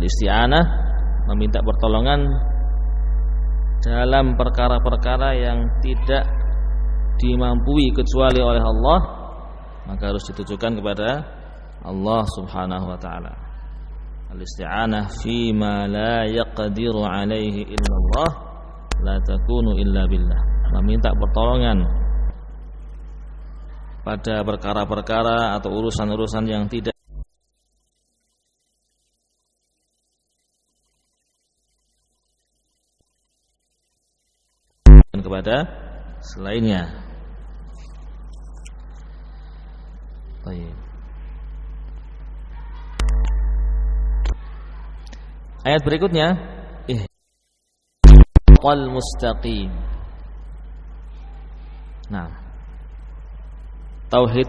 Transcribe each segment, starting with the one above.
Al-isti'anah meminta pertolongan dalam perkara-perkara yang tidak dimampui kecuali oleh Allah, maka harus ditujukan kepada Allah Subhanahu wa taala. Al-isti'anah fi ma la yaqdiru alaihi illallah la takunu illa billah. Meminta pertolongan pada perkara-perkara atau urusan-urusan yang tidak kepada selainnya. Baik. Ayat berikutnya, wal mustaqim. Nah, tauhid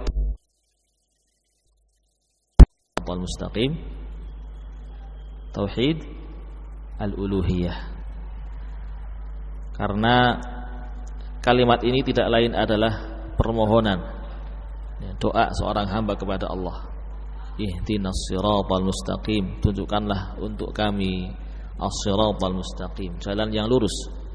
wal mustaqim, tauhid al-uluhiyah. Karena kalimat ini tidak lain adalah permohonan, doa seorang hamba kepada Allah. Ihdinas siratal mustaqim, tunjukkanlah untuk kami as-siratal mustaqim, jalan yang lurus.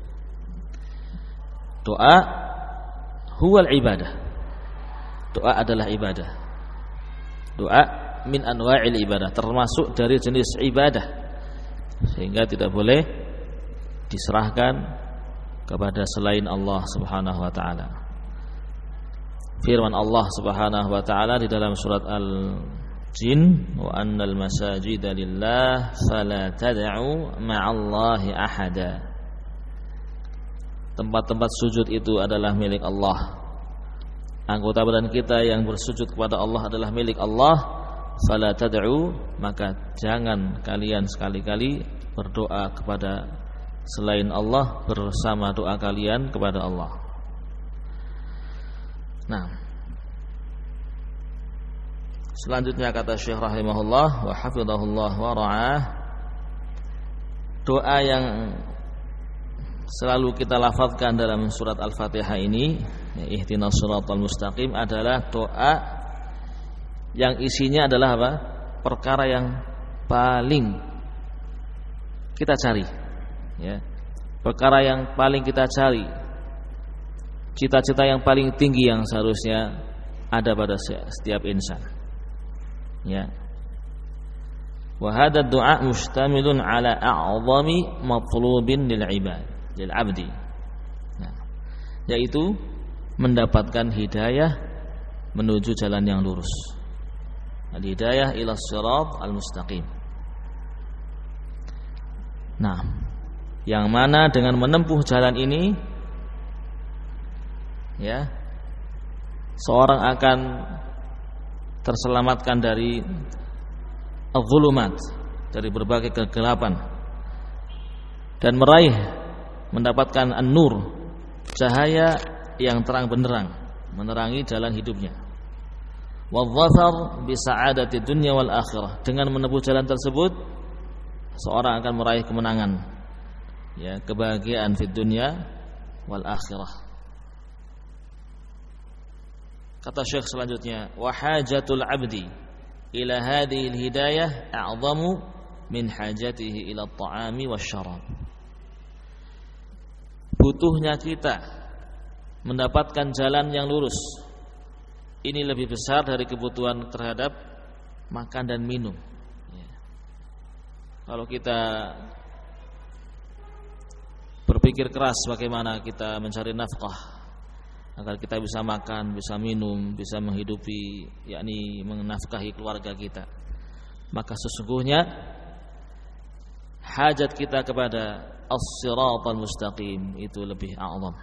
Doa huwal ibadah. Doa adalah ibadah. Doa min anwa'il ibadah, termasuk dari jenis ibadah, sehingga tidak boleh diserahkan kepada selain Allah Subhanahu wa taala. Firman Allah Subhanahu wa taala di dalam surat Al-Jin, wa annal masajida lillah fala tad'u ma'allahi ahada. Tempat-tempat sujud itu adalah milik Allah. Anggota badan kita yang bersujud kepada Allah adalah milik Allah. Fala tad'u, maka jangan kalian sekali-kali berdoa kepada selain Allah bersama doa kalian kepada Allah. Nah, selanjutnya kata Syekh rahimahullah wa hafizahullah wa ra'ah, doa yang selalu kita lafazkan dalam surat Al-Fatihah ini, ihdinas siratal mustaqim, adalah doa yang isinya adalah apa? Perkara yang paling kita cari, ya. Perkara yang paling kita cari, cita-cita yang paling tinggi yang seharusnya ada pada setiap insan, ya. Wa hadha ad-du'a mustamilun ala a'zami matlubin lil 'abdi. Nah, yaitu mendapatkan hidayah menuju jalan yang lurus. Al-hidayah ila sirat al-mustaqim. Nah, yang mana dengan menempuh jalan ini, ya, seorang akan terselamatkan dari az-zulumat, dari berbagai kegelapan, dan mendapatkan an-nur, cahaya yang terang benderang menerangi jalan hidupnya. Wadh-dhafar bi sa'adati dunya wal akhirah. Dengan menempuh jalan tersebut, seorang akan meraih kemenangan, ya, kebahagiaan di dunia wal akhirah. Kata Syekh selanjutnya, wa hajatul 'abdi ila hadhihi al-hidayah a'zamu min hajatihi ila at-ta'ami wasyarab. Butuhnya kita mendapatkan jalan yang lurus ini lebih besar dari kebutuhan terhadap makan dan minum, ya. Kalau kita berpikir keras bagaimana kita mencari nafkah agar kita bisa makan, bisa minum, bisa menghidupi, yakni menafkahi keluarga kita, maka sesungguhnya hajat kita kepada as-siratal mustaqim itu lebih a'zam,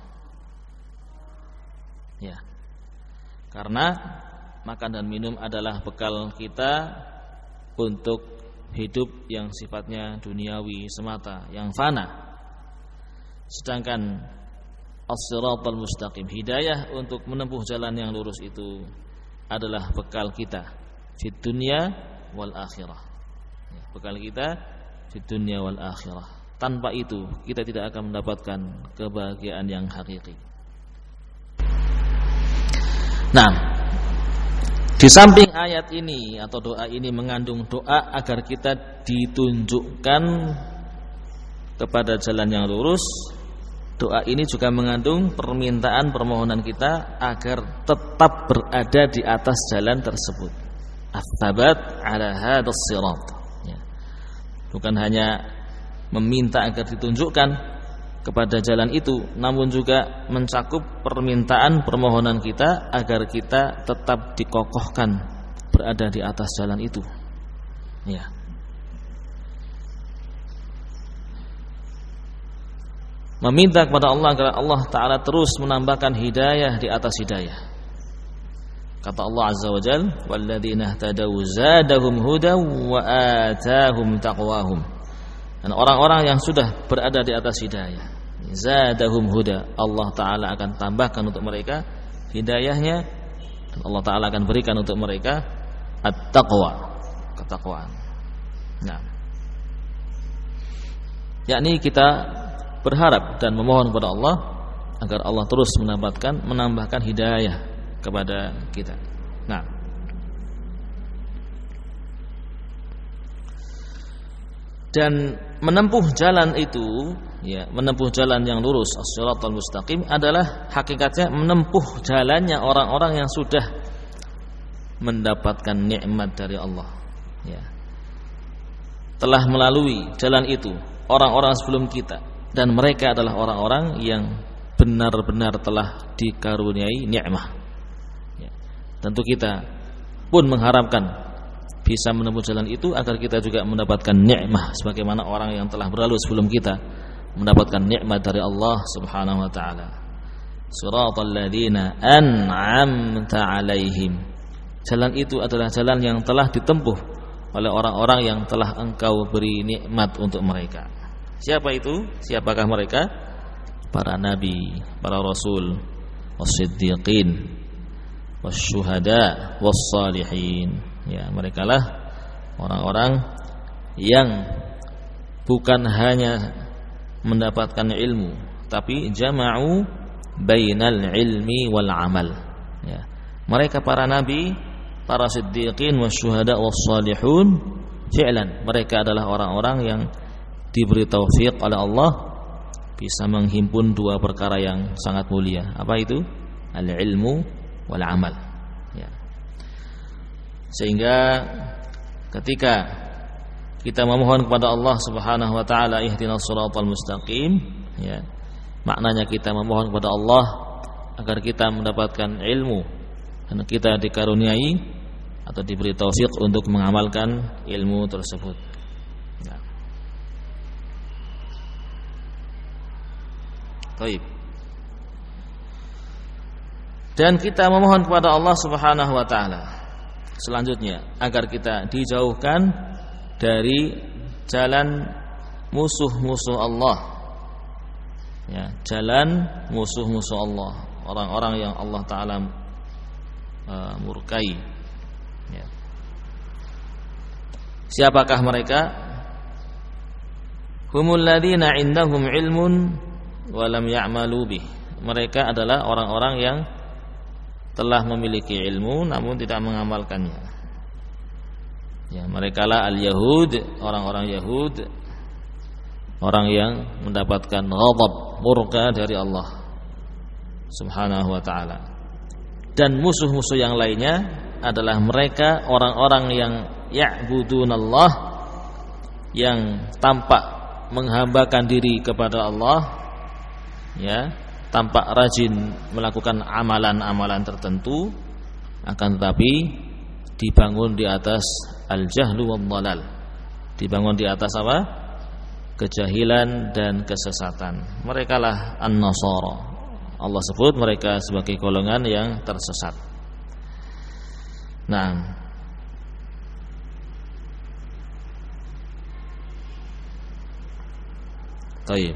ya. Karena makan dan minum adalah bekal kita untuk hidup yang sifatnya duniawi semata, yang fana. Sedangkan as-siratal mustaqim, hidayah untuk menempuh jalan yang lurus, itu adalah bekal kita di dunia wal akhirah, ya, bekal kita di dunia wal akhirah. Tanpa itu kita tidak akan mendapatkan kebahagiaan yang hakiki. Nah, Di samping ayat ini atau doa ini mengandung doa agar kita ditunjukkan kepada jalan yang lurus, doa ini juga mengandung permintaan permohonan kita agar tetap berada di atas jalan tersebut. Ats-tsabat 'ala hadzal shirat. Ya. Bukan hanya meminta agar ditunjukkan kepada jalan itu, namun juga mencakup permintaan permohonan kita agar kita tetap dikokohkan berada di atas jalan itu. Ya. Meminta kepada Allah agar Allah Ta'ala terus menambahkan hidayah di atas hidayah. Kata Allah Azza wa Jalla, walladzina ihtadaw zadahum hudaw wa atahum taqwahum. Dan orang-orang yang sudah berada di atas hidayah, zadahum huda, Allah Ta'ala akan tambahkan untuk mereka hidayahnya, dan Allah Ta'ala akan berikan untuk mereka at-taqwa, ketakwaan. Nah, yakni kita berharap dan memohon kepada Allah agar Allah terus menambahkan hidayah kepada kita. Nah, dan menempuh jalan itu, ya, menempuh jalan yang lurus, as-shiratal mustaqim, adalah hakikatnya menempuh jalannya orang-orang yang sudah mendapatkan nikmat dari Allah. Ya. Telah melalui jalan itu orang-orang sebelum kita, dan mereka adalah orang-orang yang benar-benar telah dikaruniai nikmat. Ya. Tentu kita pun mengharapkan bisa menempuh jalan itu agar kita juga mendapatkan nikmat sebagaimana orang yang telah berlalu sebelum kita mendapatkan nikmat dari Allah Subhanahu wa taala. Shiratal ladzina an'amta 'alaihim. Jalan itu adalah jalan yang telah ditempuh oleh orang-orang yang telah Engkau beri nikmat untuk mereka. Siapa itu? Siapakah mereka? Para nabi, para rasul, was-siddiqin, was-syuhada, was-salihin. Ya, mereka lah orang-orang yang bukan hanya mendapatkan ilmu, tapi jama'u bainal ilmi wal amal. Ya. Mereka para nabi, para siddiqin, wasyuhada, wassalihun, fi'lan mereka adalah orang-orang yang diberi taufik oleh Allah bisa menghimpun dua perkara yang sangat mulia. Apa itu? Al-ilmu wal amal. Ya. Sehingga ketika kita memohon kepada Allah Subhanahu wa taala ihdinas shiratal mustaqim, ya, maknanya kita memohon kepada Allah agar kita mendapatkan ilmu dan kita dikaruniai atau diberi taufik untuk mengamalkan ilmu tersebut. Ya. Baik. Dan kita memohon kepada Allah Subhanahu wa taala selanjutnya agar kita dijauhkan dari jalan musuh-musuh Allah. Ya, jalan musuh-musuh Allah, orang-orang yang Allah taala murkai. Ya. Siapakah mereka? Humul ladzina indahum ilmun wa lam ya'malu bih. Mereka adalah orang-orang yang telah memiliki ilmu namun tidak mengamalkannya. Ya, mereka lah al-yahud, orang-orang Yahud, orang yang mendapatkan ghadab, murka dari Allah Subhanahu wa taala. Dan musuh-musuh yang lainnya adalah mereka orang-orang yang ya'budunallah, yang tampak menghambakan diri kepada Allah, ya, tampak rajin melakukan amalan-amalan tertentu, akan tetapi dibangun di atas al-jahlu wad-dhalal. Dibangun di atas apa? Kejahilan dan kesesatan. Merekalah an-nasara. Allah sebut mereka sebagai golongan yang tersesat. Nah, baik.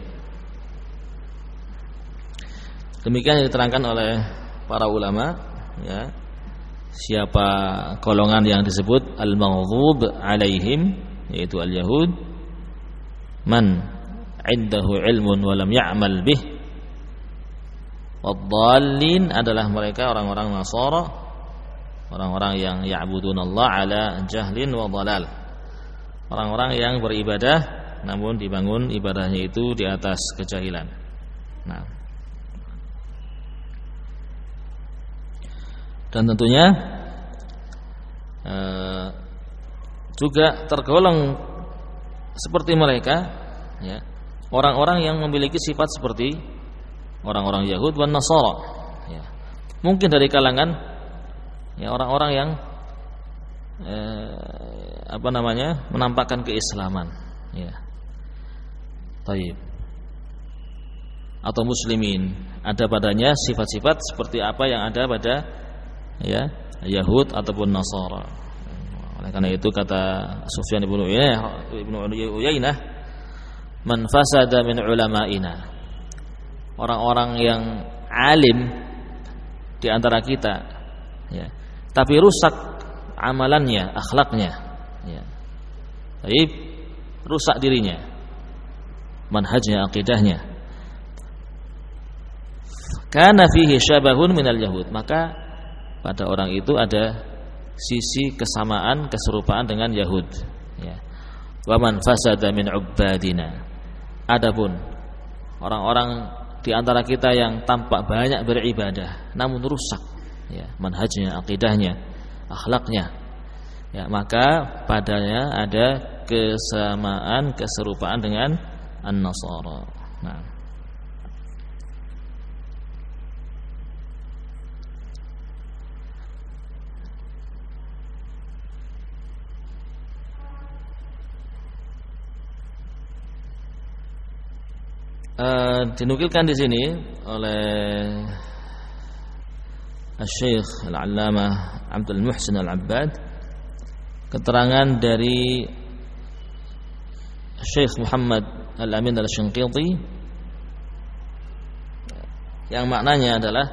Demikian yang diterangkan oleh para ulama, ya. Siapa golongan yang disebut al-maghdhub alaihim, yaitu al-yahud, man indahu ilmun wa lam ya'mal bih. Wad-dhallin adalah mereka orang-orang Nasara, Orang-orang yang ya'budunallah ala jahlin wa dhalal. Orang-orang yang beribadah namun dibangun ibadahnya itu di atas kejahilan. Nah. Dan tentunya juga tergolong seperti mereka, ya, orang-orang yang memiliki sifat seperti orang-orang Yahud dan Nasara, ya. Mungkin dari kalangan, ya, orang-orang yang menampakkan keislaman, ya. Taib. Atau muslimin, ada padanya sifat-sifat seperti apa yang ada pada, ya, Yahud ataupun Nasara. Oleh karena itu kata Sufyan ibnu Uyainah, man fasada min ulama'ina, orang-orang yang alim di antara kita, ya, tapi rusak amalannya, akhlaknya, ya, baik, rusak dirinya, manhajnya, akidahnya, kana fihi syabahun minal yahud, maka pada orang itu ada sisi kesamaan, keserupaan dengan Yahud, ya. Wa man fasada min ubbadina, adapun orang-orang di antara kita yang tampak banyak beribadah namun rusak, ya, manhajnya, akidahnya, akhlaknya, ya, maka padanya ada kesamaan, keserupaan dengan An-Nasara. Nah, dinukilkan di sini oleh Syekh Al-Allamah Abdul Muhsin Al-Abbad keterangan dari Syekh Muhammad Al-Amin Al-Shinqiti yang maknanya adalah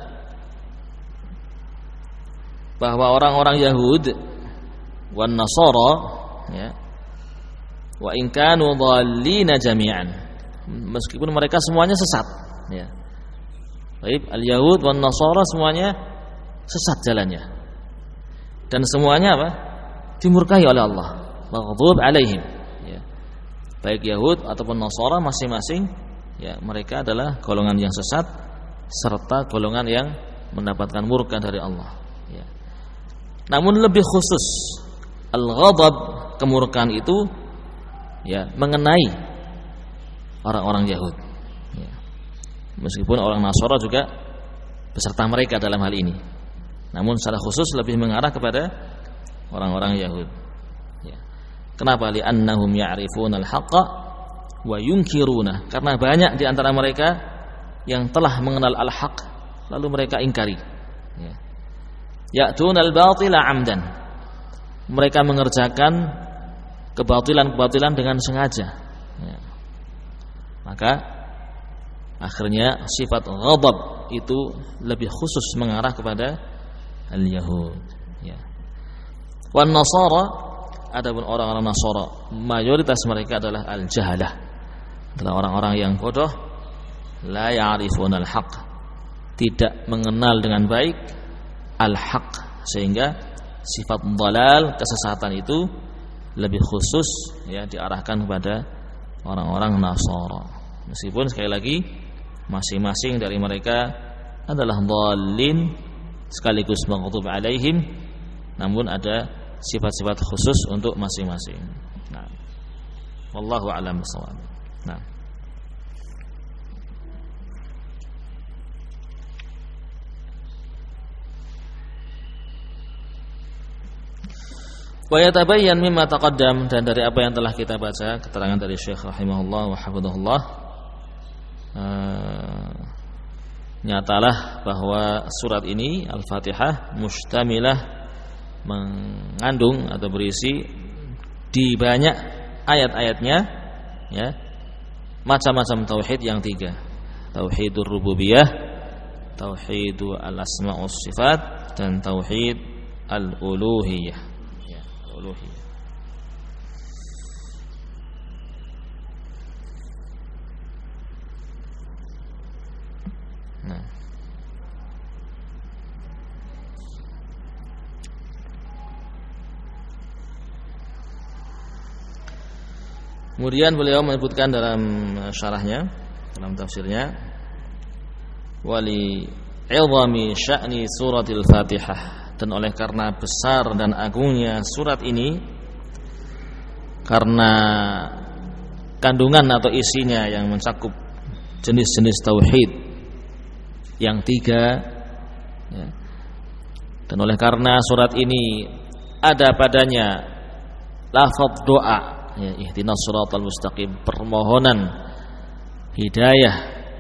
bahwa orang-orang Yahud wan Nasara, ya, wa in kanu dhallina jami'an, meskipun mereka semuanya sesat, ya. Baik, al-Yahud wan Nasara semuanya sesat jalannya. Dan semuanya apa? Dimurkai oleh Allah. Maghdhub alaihim, ya. Baik Yahud ataupun Nasara masing-masing, ya, mereka adalah golongan yang sesat serta golongan yang mendapatkan murka dari Allah, ya. Namun lebih khusus al-ghadab, kemurkaan itu, ya, mengenai orang-orang Yahud, ya. Meskipun orang Nasara juga beserta mereka dalam hal ini, namun secara khusus lebih mengarah kepada orang-orang Yahud, ya. Kenapa? Li'annahum ya'rifuna al-haqqa wa yunkiruna, karena banyak di antara mereka yang telah mengenal al-haq lalu mereka ingkari, ya. Ya'tuna al-batila 'amdan, mereka mengerjakan kebatilan-kebatilan dengan sengaja, ya. Maka akhirnya sifat ghadab itu lebih khusus mengarah kepada al-Yahud, ya. Wan Nasara, adapun orang-orang Nasara mayoritas mereka adalah al-jahalah, adalah orang-orang yang bodoh, la ya'rifuna al-haq, tidak mengenal dengan baik al-haq, sehingga sifat dhalal, kesesatan itu lebih khusus, ya, diarahkan kepada orang-orang Nasara. Meskipun sekali lagi masing-masing dari mereka adalah dhalin sekaligus maghdhub alaihim, namun ada sifat-sifat khusus untuk masing-masing. Nah, wallahu a'lam bishawab. Nah, wa yatabayyan mimma taqaddam, dan dari apa yang telah kita baca keterangan dari Syekh rahimahullah wa hafidhahullah, nyatalah bahwa surat ini Al-Fatihah mustamilah, mengandung atau berisi di banyak ayat-ayatnya, ya, macam-macam tauhid yang tiga: tauhidur rububiyah, tauhidul asma was sifat, dan tauhid al-uluhiyah, ya, uluhiyah. Kemudian beliau menyebutkan dalam syarahnya, dalam tafsirnya, wali 'idhami sya'ni suratil Fatihah, dan oleh karena besar dan agungnya surat ini, karena kandungan atau isinya yang mencakup jenis-jenis tauhid yang 3, ya. Dan oleh karena surat ini ada padanya lafaz doa, ya, ihdinas shiratal mustaqim, permohonan hidayah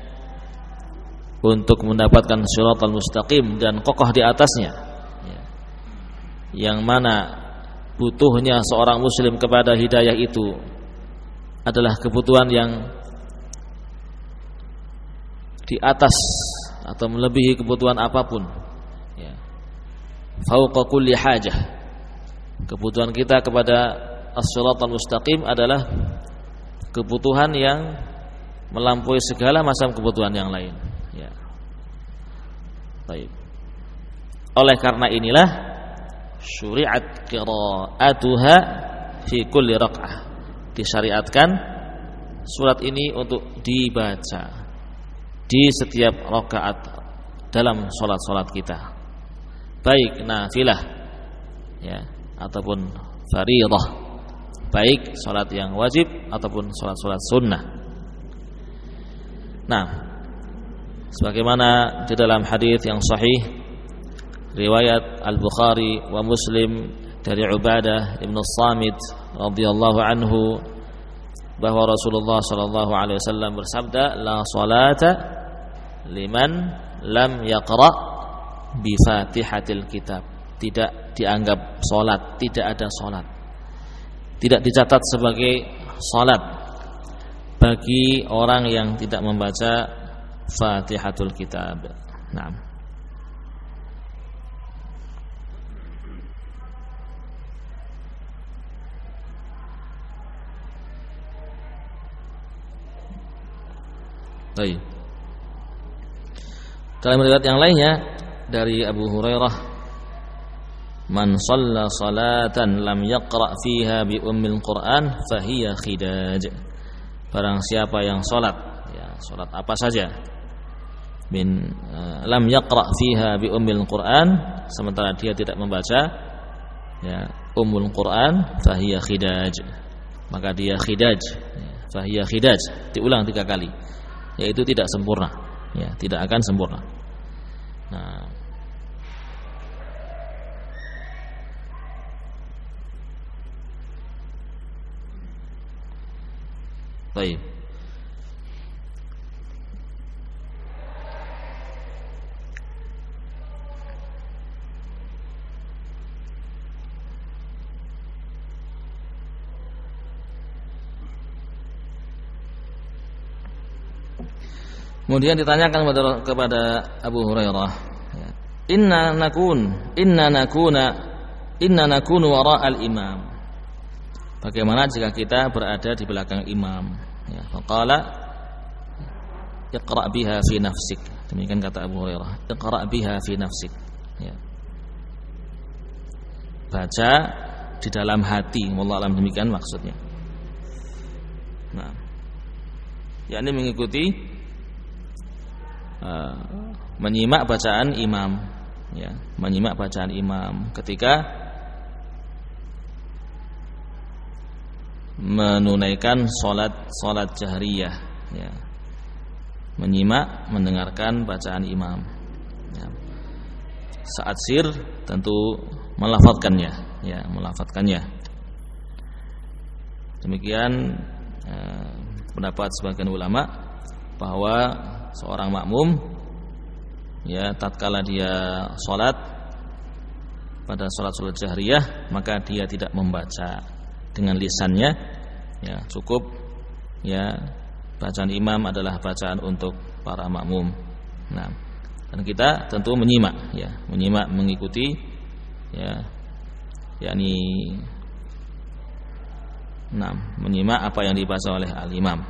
untuk mendapatkan shiratal mustaqim dan kokoh di atasnya, ya. Yang mana butuhnya seorang muslim kepada hidayah itu adalah kebutuhan yang di atas atau melebihi kebutuhan apapun, ya. Fauqa kulli hajah. Kebutuhan kita kepada as-shiratal mustaqim adalah kebutuhan yang melampaui segala macam kebutuhan yang lain, ya. Baik. Oleh karena inilah syuri'at qira'atuha fi kulli raq'ah. Disyariatkan surat ini untuk dibaca di setiap rakaat dalam salat-salat kita, baik nafilah, ya, ataupun fardhah, baik salat yang wajib ataupun salat-salat sunnah. Nah, sebagaimana di dalam hadis yang sahih riwayat Al-Bukhari wa Muslim dari Ubadah Ibn Samit radhiyallahu anhu, bahwa Rasulullah sallallahu alaihi wasallam bersabda, la salata liman lam yaqra bi Fatihatil kitab. Tidak dianggap salat, tidak ada salat, tidak dicatat sebagai salat bagi orang yang tidak membaca Fatihatul kitab. Naam. Baik. Dalam riwayat yang lainnya dari Abu Hurairah, man shalla salatan lam yaqra fiha bi ummil Qur'an fahiya khidaj. Barang siapa yang salat, ya, salat apa saja, lam yaqra fiha bi ummil Qur'an, sementara dia tidak membaca, ya, ummul Qur'an, fahiya khidaj, maka dia khidaj, ya, fahiya khidaj, diulang 3 kali, yaitu tidak sempurna, ya, tidak akan sempurna. Nah, baik. Kemudian ditanyakan kepada Abu Hurairah, inna nakunu wara'al imam. Bagaimana jika kita berada di belakang imam? Ya, faqala iqra' biha fi nafsik. Demikian kata Abu Hurairah, iqra' biha fi nafsik. Ya. Baca di dalam hati, wallahu a'lam, demikian maksudnya. Nah, yakni mengikuti, menyimak bacaan imam, ya, menyimak bacaan imam ketika menunaikan salat jahriyah, ya, menyimak, mendengarkan bacaan imam, ya. Saat sir tentu melafadzkannya, ya, melafadzkannya. Demikian pendapat sebagian ulama bahwa seorang makmum, ya, tatkala dia salat pada salat jahriyah, maka dia tidak membaca dengan lisannya, ya, cukup, ya, bacaan imam adalah bacaan untuk para makmum. Nah, dan kita tentu menyimak, ya, menyimak, mengikuti, ya, yakni, nah, menyimak apa yang dibaca oleh al-imam.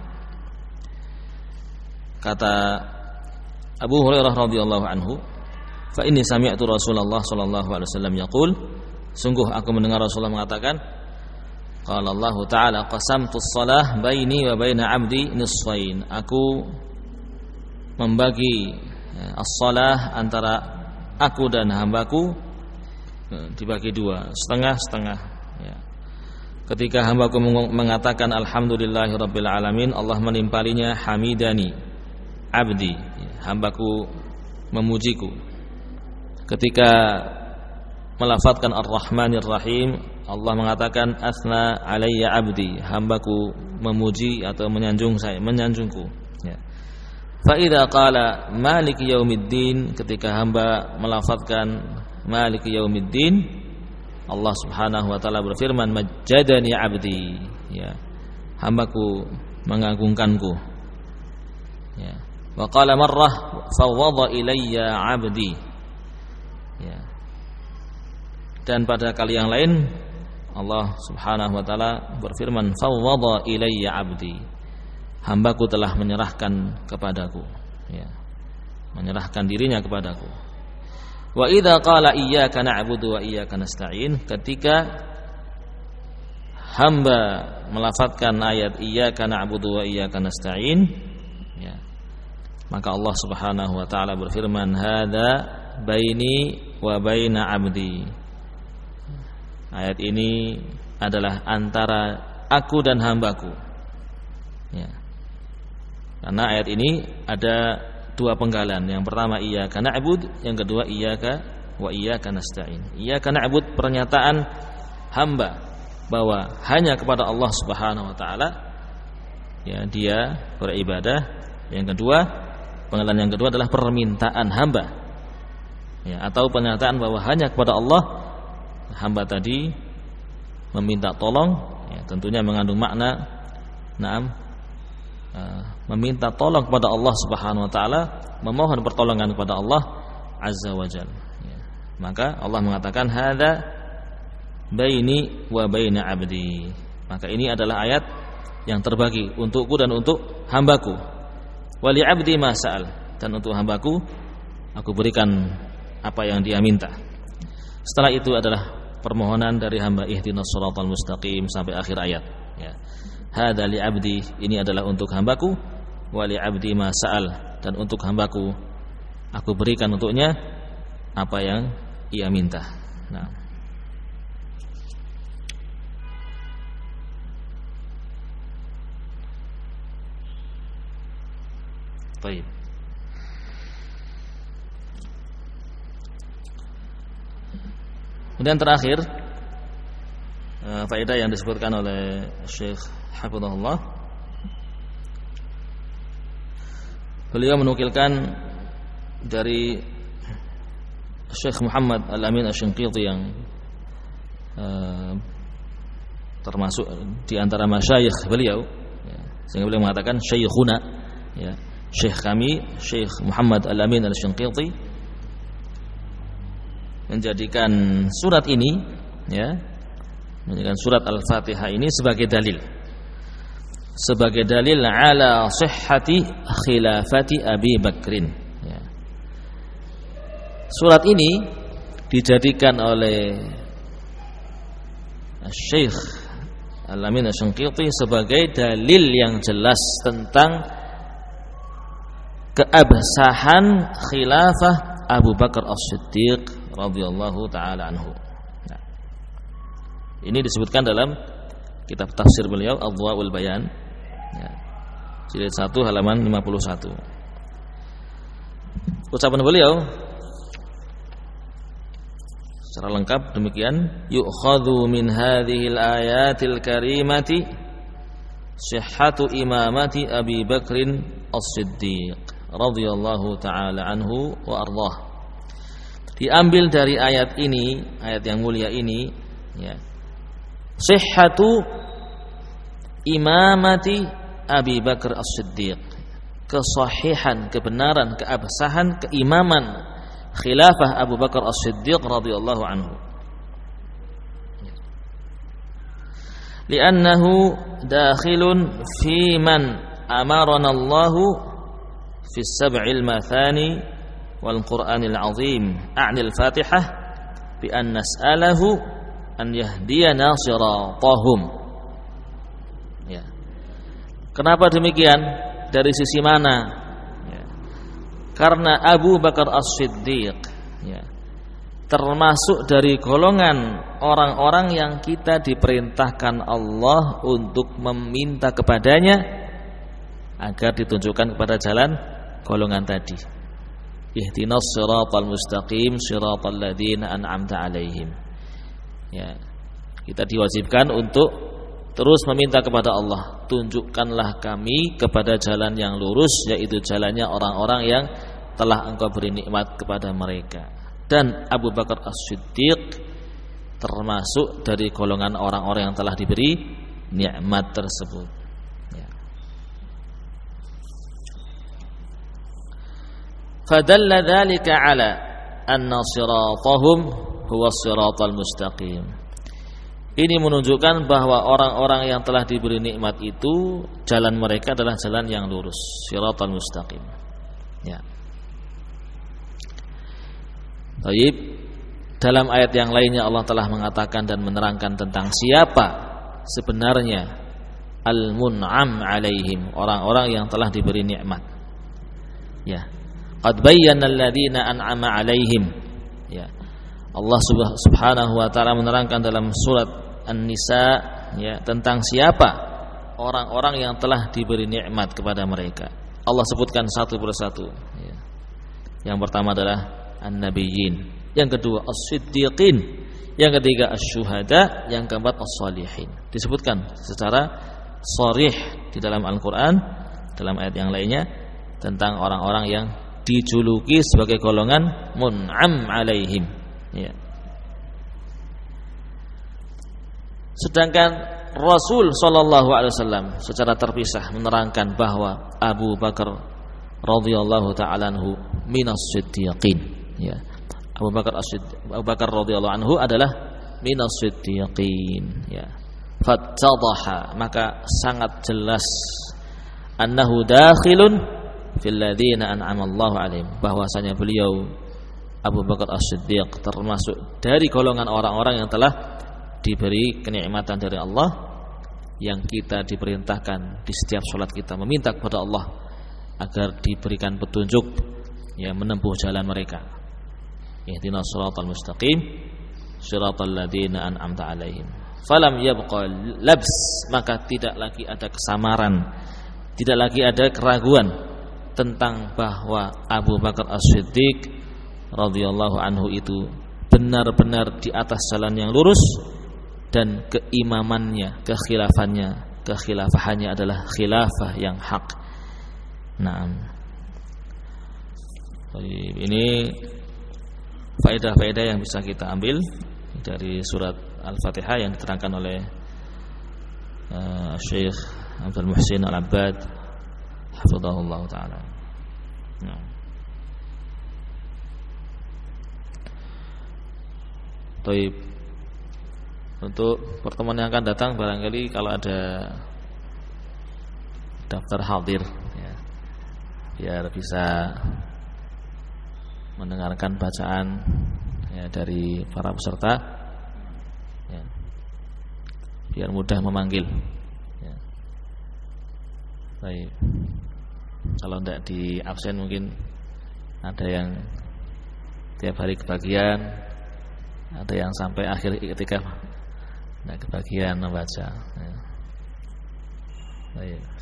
Kata Abu Hurairah radhiyallahu anhu, fa inni sami'tu Rasulullah sallallahu alaihi wasallam yaqul, sungguh aku mendengar Rasulullah mengatakan, Qala Allah Ta'ala qasamtu shalah baini wa baina 'abdi nisfain. Aku membagi as-shalah antara aku dan hambaku dibagi dua, setengah-setengah ya. Ketika hambaku mengatakan alhamdulillahirabbil alamin, Allah menimpalinya hamidani abdi, hambaku memujiku. Ketika melafadzkan ar-rahmanir rahim, Allah mengatakan asna alayya abdi, hambaku memuji atau menyanjungku ya. Fa idza qala maliki yaumiddin, ketika hamba melafadzkan maliki yaumiddin, Allah Subhanahu wa taala berfirman majjadani abdi ya, hambaku mengagungkanku ya. Wa qala marrah fawwadha ilayya abdi ya. Dan pada kali yang lain Allah Subhanahu wa taala berfirman fawwadha ilayya abdi, hambaku telah menyerahkan kepadaku ya, menyerahkan dirinya kepadaku. Wa idza qala iyyaka na'budu wa iyyaka nasta'in, ketika hamba melafadzkan ayat iyyaka na'budu wa iyyaka nasta'in ya, maka Allah Subhanahu wa taala berfirman hadza baini wa baina 'abdi. Ayat ini adalah antara aku dan hambaku ya. Karena ayat ini ada dua penggalan. Yang pertama iyyaka na'bud, yang kedua iyyaka wa iyyaka nasta'in. Iyyaka na'bud pernyataan hamba bahwa hanya kepada Allah Subhanahu wa taala ya dia beribadah. Yang kedua, penggalan yang kedua adalah permintaan hamba ya, atau pernyataan bahwa hanya kepada Allah hamba tadi meminta tolong ya, tentunya mengandung makna meminta tolong kepada Allah Subhanahu wa taala, memohon pertolongan kepada Allah Azza wa Jalla ya. Maka Allah mengatakan hadza baini wa baina 'abdi. Maka ini adalah ayat yang terbagi untukku dan untuk hambaku. Wa li 'abdi ma sa'al, dan untuk hambaku aku berikan apa yang dia minta. Setelah itu adalah permohonan dari hamba ihdinas shiratal mustaqim sampai akhir ayat ya. Hadza li 'abdi, ini adalah untuk hambaku, wa li 'abdi ma sa'al, dan untuk hambaku aku berikan untuknya apa yang ia minta. Nah, baik. Kemudian terakhir faedah yang disebutkan oleh Syekh Hafizahullah, beliau menukilkan dari Syekh Muhammad Al-Amin Asy-Syanqiti yang termasuk di antara masyayikh beliau ya, sehingga beliau mengatakan syekhuna ya, syekh kami Syekh Muhammad Al-Amin Asy-Syanqiti menjadikan surat ini ya, menjadikan surat Al-Fatihah ini sebagai dalil ala sihhati khilafati Abi Bakrin ya. Surat ini dijadikan oleh Syekh Al-Amin Asy-Syanqiti sebagai dalil yang jelas tentang keabsahan khilafah Abu Bakar As-Siddiq radhiyallahu taala anhu. Nah, ini disebutkan dalam kitab tafsir beliau Adwaul Bayan ya, jilid 1 halaman 51. Ucapan beliau secara lengkap demikian, yu'khadhu min hadhil ayatil karimati sihhatu imamati Abi Bakrin As-Siddiq radhiyallahu taala anhu wa ardhah. Diambil dari ayat ini, ayat yang mulia ini ya, sihhatu imamati Abi Bakar As-Siddiq, kesahihan, kebenaran, keabsahan, keimaman khilafah Abu Bakar As-Siddiq radhiyallahu anhu. Li'annahu dakhilun fi man amarana Allahu fi sab'il mathani wal Qur'anil azim a'nil Fatihah bi an nas'alahu an yahdiyana siratahum Kenapa demikian? Dari sisi mana? Ya. Karena Abu Bakar As-Siddiq ya, termasuk dari golongan orang-orang yang kita diperintahkan Allah untuk meminta kepadanya agar ditunjukkan kepada jalan golongan tadi. Ihdinas siratal mustaqim siratal ladzina an'amta 'alaihim. Ya. Kita diwajibkan untuk terus meminta kepada Allah, tunjukkanlah kami kepada jalan yang lurus, yaitu jalannya orang-orang yang telah Engkau beri nikmat kepada mereka. Dan Abu Bakar As-Siddiq termasuk dari golongan orang-orang yang telah diberi nikmat tersebut. Ya. Fadalla dzalika ala anna siratahum huwa siratal mustaqim. Ini menunjukkan bahwa orang-orang yang telah diberi nikmat itu jalan mereka adalah jalan yang lurus, siratal mustaqim. Ya. Baik. Dalam ayat yang lainnya Allah telah mengatakan dan menerangkan tentang siapa sebenarnya al-mun'am 'alaihim, orang-orang yang telah diberi nikmat. Ya. Qad bayyana alladziina an'ama 'alaihim. Ya. Allah Subhanahu wa taala menerangkan dalam surat An-Nisa ya, tentang siapa orang-orang yang telah diberi nikmat kepada mereka. Allah sebutkan satu persatu ya. Yang pertama adalah an-nabiyyin, yang kedua as-siddiqin, yang ketiga asy-syuhada, yang keempat as-shalihin. Disebutkan secara sharih di dalam Al-Qur'an dalam ayat yang lainnya tentang orang-orang yang dijuluki sebagai golongan mun'am 'alaihim. Ya. Sedangkan Rasul sallallahu alaihi wasallam secara terpisah menerangkan bahwa Abu Bakar radhiyallahu ta'ala anhu minas siddiqin. Ya. Abu Bakar radhiyallahu anhu adalah minas siddiqin. Ya. Fattadaha, maka sangat jelas annahu dakhilun fil ladzina an'ama Allahu 'alaihim, bahwasanya beliau Abu Bakar As-Siddiq termasuk dari golongan orang-orang yang telah diberi kenikmatan dari Allah, yang kita diperintahkan di setiap salat kita meminta kepada Allah agar diberikan petunjuk ya menempuh jalan mereka. Ihdinas siratal mustaqim siratal ladzina an'amta 'alaihim. Falam yabqa labs, maka tidak lagi ada kesamaran, tidak lagi ada keraguan tentang bahwa Abu Bakar As-Siddiq radhiyallahu anhu itu benar-benar di atas jalan yang lurus, dan keimamannya, kekhilafahannya adalah khilafah yang hak. Nah, ini faedah-faedah yang bisa kita ambil dari surat Al-Fatihah yang diterangkan oleh Syekh Abdul Muhsin Al-Abbad hafizahullah taala. Nah. Baik. Untuk pertemuan yang akan datang barangkali kalau ada daftar hadir ya, biar bisa mendengarkan bacaan ya, dari para peserta ya, biar mudah memanggil ya. Baik. Kalau tidak di absen mungkin ada yang tiap hari kebagian, ada yang sampai akhir ketika nah kebagian membaca ya. Baik.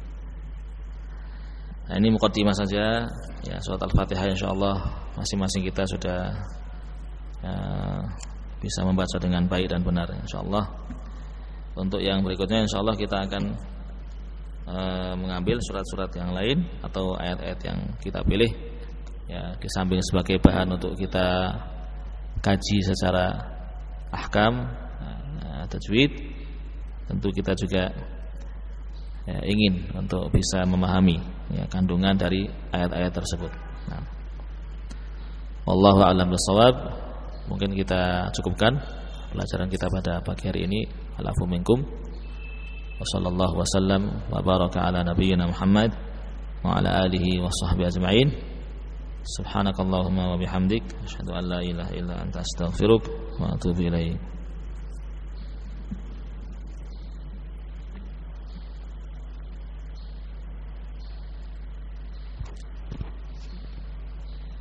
Nah, ini muqaddimah saja ya, surat Al-Fatihah insyaallah masing-masing kita sudah ya, bisa membaca dengan baik dan benar insyaallah. Untuk yang berikutnya insyaallah kita akan mengambil surat-surat yang lain atau ayat-ayat yang kita pilih ya, di samping sebagai bahan untuk kita kaji secara ahkam tajwid, tentu kita juga ya, ingin untuk bisa memahami ya, kandungan dari ayat-ayat tersebut. Nah, wallahu a'lam bishawab. Mungkin kita cukupkan pelajaran kita pada pagi hari ini. Alafu minkum. Wassallallahu wasallam wa baraka ala nabiyyina Muhammad wa ala alihi washabbihi ajma'in. Subhanakallahumma wa bihamdik asyhadu an la ilaha illa anta astaghfiruka wa atubu ilaik.